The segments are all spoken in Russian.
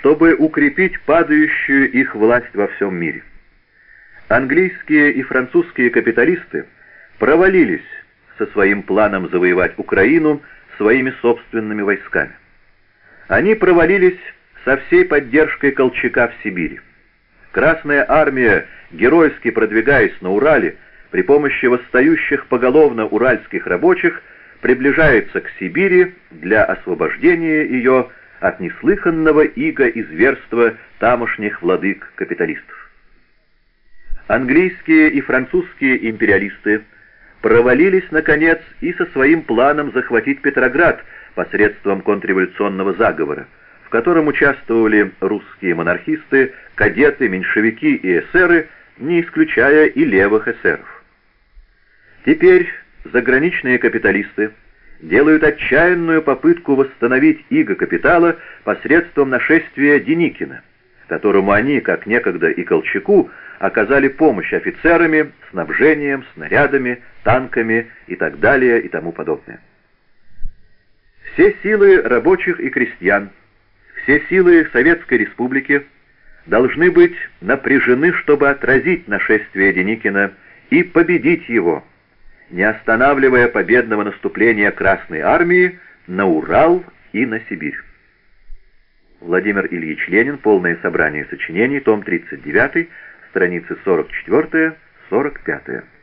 чтобы укрепить падающую их власть во всем мире. Английские и французские капиталисты провалились со своим планом завоевать Украину своими собственными войсками. Они провалились со всей поддержкой Колчака в Сибири. Красная армия, геройски продвигаясь на Урале, при помощи восстающих поголовно уральских рабочих, приближается к Сибири для освобождения ее от неслыханного ига и зверства тамошних владык-капиталистов. Английские и французские империалисты провалились, наконец, и со своим планом захватить Петроград посредством контрреволюционного заговора, в котором участвовали русские монархисты, кадеты, меньшевики и эсеры, не исключая и левых эсеров. Теперь заграничные капиталисты делают отчаянную попытку восстановить иго капитала посредством нашествия Деникина, которому они, как некогда и Колчаку, оказали помощь офицерами, снабжением, снарядами, танками и так далее и тому подобное. Все силы рабочих и крестьян, все силы Советской Республики должны быть напряжены, чтобы отразить нашествие Деникина и победить его, не останавливая победного наступления Красной Армии на Урал и на Сибирь. Владимир Ильич Ленин. Полное собрание сочинений. Том 39. Страницы 44-45.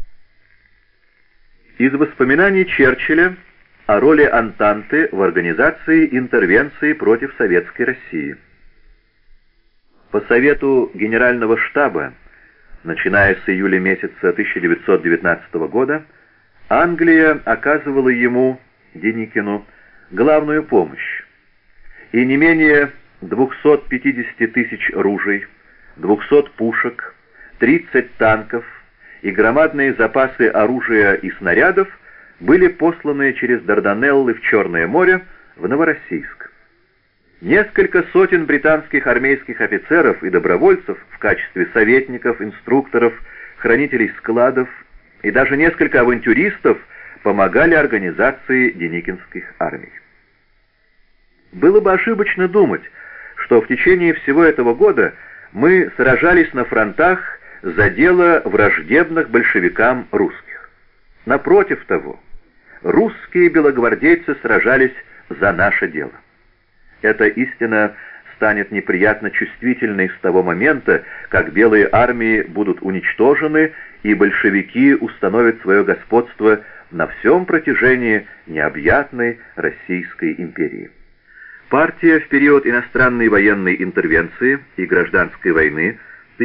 Из воспоминаний Черчилля о роли Антанты в организации интервенции против Советской России. По совету Генерального штаба, начиная с июля месяца 1919 года, Англия оказывала ему, Деникину, главную помощь, и не менее 250 тысяч ружей, 200 пушек, 30 танков и громадные запасы оружия и снарядов были посланы через Дарданеллы в Черное море в Новороссийск. Несколько сотен британских армейских офицеров и добровольцев в качестве советников, инструкторов, хранителей складов и даже несколько авантюристов помогали организации деникинских армий. Было бы ошибочно думать, что в течение всего этого года мы сражались на фронтах за дело враждебных большевикам русских. Напротив того, русские белогвардейцы сражались за наше дело. Эта истина станет неприятно чувствительной с того момента, как белые армии будут уничтожены и большевики установят свое господство на всем протяжении необъятной Российской империи. Партия в период иностранной военной интервенции и гражданской войны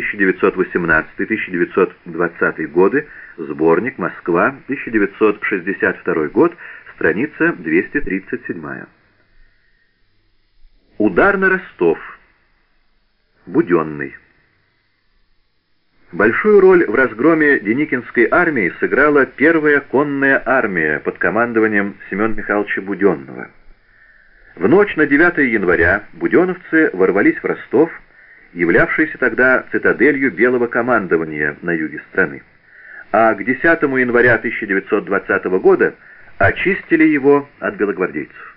1918-1920 годы, сборник, Москва, 1962 год, страница 237. Удар на Ростов. Буденный. Большую роль в разгроме Деникинской армии сыграла первая конная армия под командованием Семена Михайловича Буденного. В ночь на 9 января буденовцы ворвались в Ростов, являвшийся тогда цитаделью белого командования на юге страны, а к 10 января 1920 года очистили его от белогвардейцев.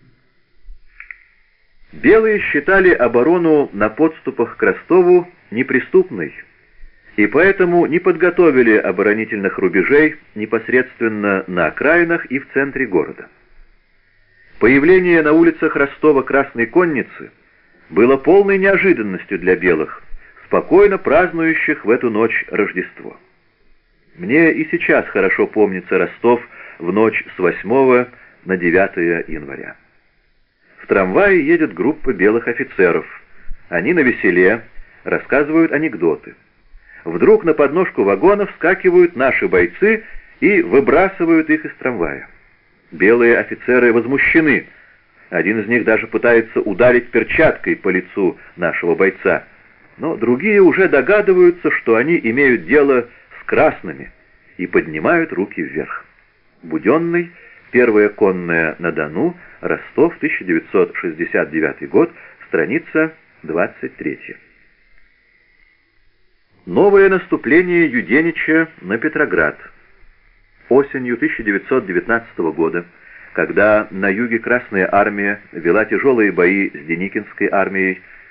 Белые считали оборону на подступах к Ростову неприступной, и поэтому не подготовили оборонительных рубежей непосредственно на окраинах и в центре города. Появление на улицах Ростова Красной Конницы было полной неожиданностью для белых, спокойно празднующих в эту ночь Рождество. Мне и сейчас хорошо помнится Ростов в ночь с 8 на 9 января. В трамвае едет группа белых офицеров. Они навеселе, рассказывают анекдоты. Вдруг на подножку вагона вскакивают наши бойцы и выбрасывают их из трамвая. Белые офицеры возмущены. Один из них даже пытается ударить перчаткой по лицу нашего бойца. Но другие уже догадываются, что они имеют дело с красными, и поднимают руки вверх. Буденный, первая конная на Дону, Ростов, 1969 год, страница 23. Новое наступление Юденича на Петроград. Осенью 1919 года когда на юге Красная армия вела тяжелые бои с Деникинской армией,